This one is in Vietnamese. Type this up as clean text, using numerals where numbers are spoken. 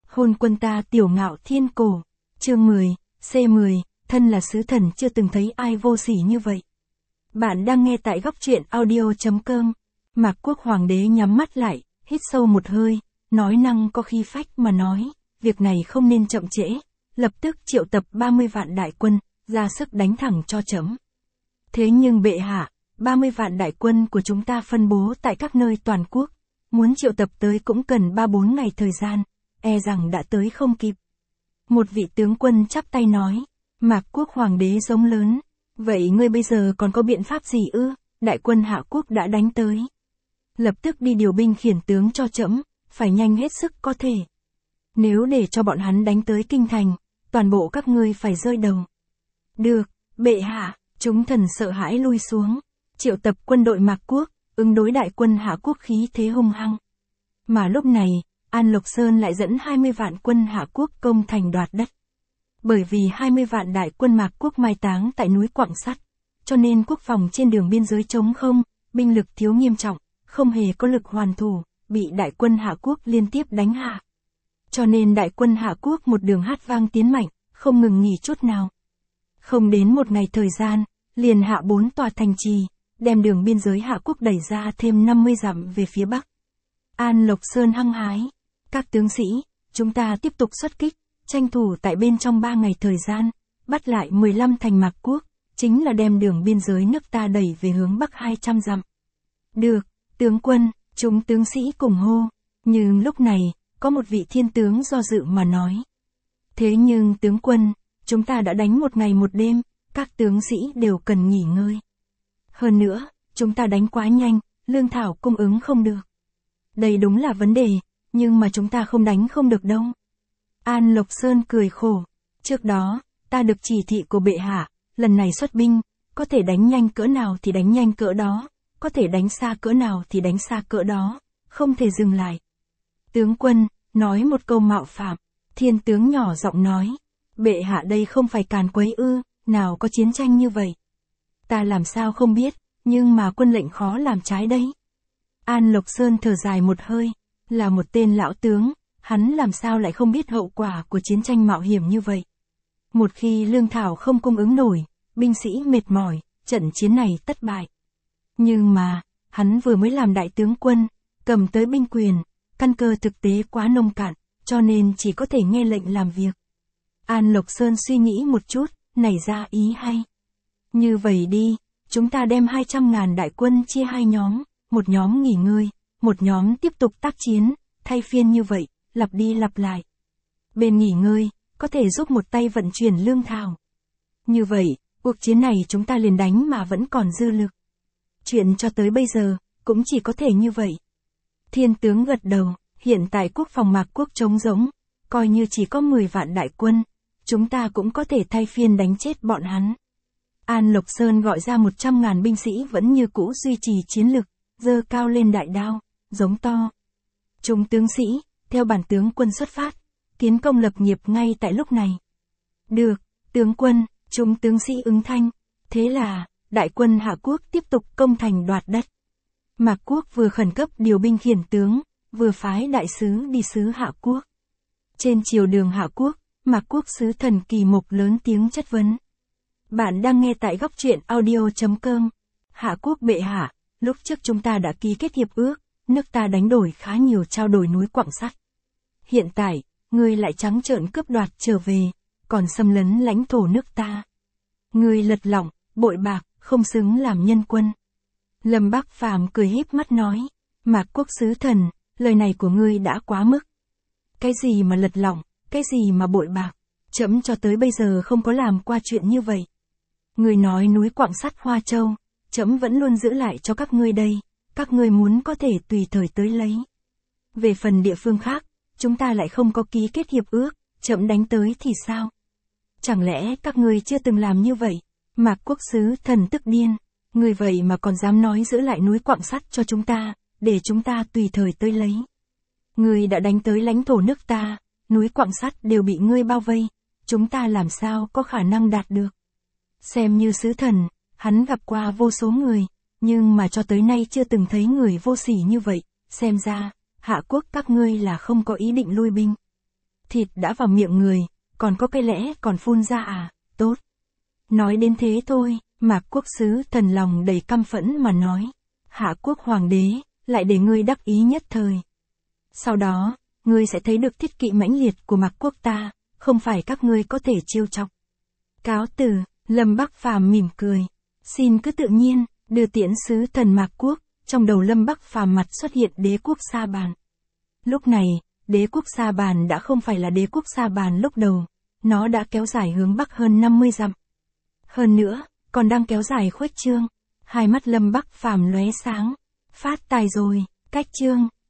Hôn quân ta tiểu ngạo thiên cổ. Chương 10, C10, thân là sứ thần chưa từng thấy ai vô sỉ như vậy. Bạn đang nghe tại góc truyện audio.com. Mạc Quốc Hoàng đế nhắm mắt lại, hít sâu một hơi, nói năng có khí phách mà nói, việc này không nên chậm trễ, lập tức triệu tập 30 vạn đại quân, ra sức đánh thẳng cho trẫm. Thế nhưng bệ hạ, 30 vạn đại quân của chúng ta phân bố tại các nơi toàn quốc, muốn triệu tập tới cũng cần 3-4 ngày thời gian, e rằng đã tới không kịp. Một vị tướng quân chắp tay nói, Mạc Quốc Hoàng đế giống lớn, vậy ngươi bây giờ còn có biện pháp gì ư? Đại quân Hạ Quốc đã đánh tới. Lập tức đi điều binh khiển tướng cho trẫm, phải nhanh hết sức có thể. Nếu để cho bọn hắn đánh tới kinh thành, toàn bộ các ngươi phải rơi đầu. Được, bệ hạ, chúng thần sợ hãi lui xuống, triệu tập quân đội Mạc Quốc, ứng đối đại quân Hạ Quốc khí thế hung hăng. Mà lúc này, An Lộc Sơn lại dẫn 20 vạn quân Hạ Quốc công thành đoạt đất. Bởi vì 20 vạn đại quân Mạc Quốc mai táng tại núi Quặng Sắt, cho nên quốc phòng trên đường biên giới trống không, binh lực thiếu nghiêm trọng, không hề có lực hoàn thủ, bị đại quân Hạ Quốc liên tiếp đánh hạ. Cho nên đại quân Hạ Quốc một đường hát vang tiến mạnh, không ngừng nghỉ chút nào. Không đến một ngày thời gian, liền hạ 4 tòa thành trì, đem đường biên giới Hạ Quốc đẩy ra thêm 50 dặm về phía bắc. An Lộc Sơn hăng hái, các tướng sĩ, chúng ta tiếp tục xuất kích, tranh thủ tại bên trong 3 ngày thời gian, bắt lại 15 thành Mạc Quốc, chính là đem đường biên giới nước ta đẩy về hướng bắc 200 dặm. Được, tướng quân, chúng tướng sĩ cùng hô, nhưng lúc này, có một vị thiên tướng do dự mà nói. Thế nhưng tướng quân, chúng ta đã đánh một ngày một đêm, các tướng sĩ đều cần nghỉ ngơi. Hơn nữa, chúng ta đánh quá nhanh, lương thảo cung ứng không được. Đây đúng là vấn đề, nhưng mà chúng ta không đánh không được đâu. An Lộc Sơn cười khổ. Trước đó, ta được chỉ thị của bệ hạ, lần này xuất binh, có thể đánh nhanh cỡ nào thì đánh nhanh cỡ đó, có thể đánh xa cỡ nào thì đánh xa cỡ đó, không thể dừng lại. Tướng quân, nói một câu mạo phạm, thiên tướng nhỏ giọng nói, bệ hạ đây không phải càn quấy ư, nào có chiến tranh như vậy. Ta làm sao không biết, nhưng mà quân lệnh khó làm trái đấy. An Lộc Sơn thở dài một hơi, là một tên lão tướng, hắn làm sao lại không biết hậu quả của chiến tranh mạo hiểm như vậy. Một khi lương thảo không cung ứng nổi, binh sĩ mệt mỏi, trận chiến này thất bại. Nhưng mà, hắn vừa mới làm đại tướng quân, cầm tới binh quyền, căn cơ thực tế quá nông cạn, cho nên chỉ có thể nghe lệnh làm việc. An Lộc Sơn suy nghĩ một chút, nảy ra ý hay. Như vậy đi, chúng ta đem 200.000 đại quân chia hai nhóm, một nhóm nghỉ ngơi, một nhóm tiếp tục tác chiến, thay phiên như vậy, lặp đi lặp lại. Bên nghỉ ngơi, có thể giúp một tay vận chuyển lương thảo. Như vậy, cuộc chiến này chúng ta liền đánh mà vẫn còn dư lực. Chuyện cho tới bây giờ, cũng chỉ có thể như vậy. Thiên tướng gật đầu, hiện tại quốc phòng Mạc Quốc trống rỗng, coi như chỉ có 10 vạn đại quân, chúng ta cũng có thể thay phiên đánh chết bọn hắn. An Lộc Sơn gọi ra 100.000 binh sĩ vẫn như cũ duy trì chiến lực, giơ cao lên đại đao, giống to. Chúng tướng sĩ, theo bản tướng quân xuất phát, tiến công lập nghiệp ngay tại lúc này. Được, tướng quân, chúng tướng sĩ ứng thanh. Thế là, đại quân Hạ Quốc tiếp tục công thành đoạt đất. Mạc Quốc vừa khẩn cấp điều binh khiển tướng, vừa phái đại sứ đi sứ Hạ Quốc. Trên triều đường Hạ Quốc, Mạc Quốc sứ thần Kỳ Mục lớn tiếng chất vấn. Bạn đang nghe tại góc truyện audio.com. Hạ Quốc bệ hạ, lúc trước chúng ta đã ký kết hiệp ước, nước ta đánh đổi khá nhiều trao đổi núi Quặng Sắt. Hiện tại, ngươi lại trắng trợn cướp đoạt trở về, còn xâm lấn lãnh thổ nước ta. Ngươi lật lọng, bội bạc, không xứng làm nhân quân. Lâm Bác Phàm cười híp mắt nói, Mạc Quốc sứ thần, lời này của ngươi đã quá mức. Cái gì mà lật lọng, cái gì mà bội bạc, trẫm cho tới bây giờ không có làm qua chuyện như vậy. Ngươi nói núi Quặng Sắt Hoa Châu, trẫm vẫn luôn giữ lại cho các ngươi đây, các ngươi muốn có thể tùy thời tới lấy. Về phần địa phương khác, chúng ta lại không có ký kết hiệp ước, trẫm đánh tới thì sao? Chẳng lẽ các ngươi chưa từng làm như vậy? Mạc Quốc sứ thần tức điên, ngươi vậy mà còn dám nói giữ lại núi Quặng Sắt cho chúng ta, để chúng ta tùy thời tới lấy. Ngươi đã đánh tới lãnh thổ nước ta, núi Quặng Sắt đều bị ngươi bao vây, chúng ta làm sao có khả năng đạt được. Xem như sứ thần, hắn gặp qua vô số người, nhưng mà cho tới nay chưa từng thấy người vô sỉ như vậy, xem ra, Hạ Quốc các ngươi là không có ý định lui binh. Thịt đã vào miệng người, còn có cái lẽ còn phun ra à, tốt. Nói đến thế thôi, Mạc Quốc sứ thần lòng đầy căm phẫn mà nói. Hạ quốc hoàng đế, lại để ngươi đắc ý nhất thời. Sau đó, ngươi sẽ thấy được thiết kỵ mãnh liệt của Mạc Quốc ta, không phải các ngươi có thể trêu chọc. Cáo từ, Lâm Bắc Phàm mỉm cười. Xin cứ tự nhiên, đưa tiễn sứ thần Mạc Quốc, trong đầu Lâm Bắc Phàm mặt xuất hiện đế quốc Sa Bàn. Lúc này, đế quốc Sa Bàn đã không phải là đế quốc Sa Bàn lúc đầu, nó đã kéo dài hướng bắc hơn 50 dặm. Hơn nữa, còn đang kéo dài khuếch trương. Hai mắt Lâm Bắc Phàm lóe sáng. Phát tài rồi, cách trương.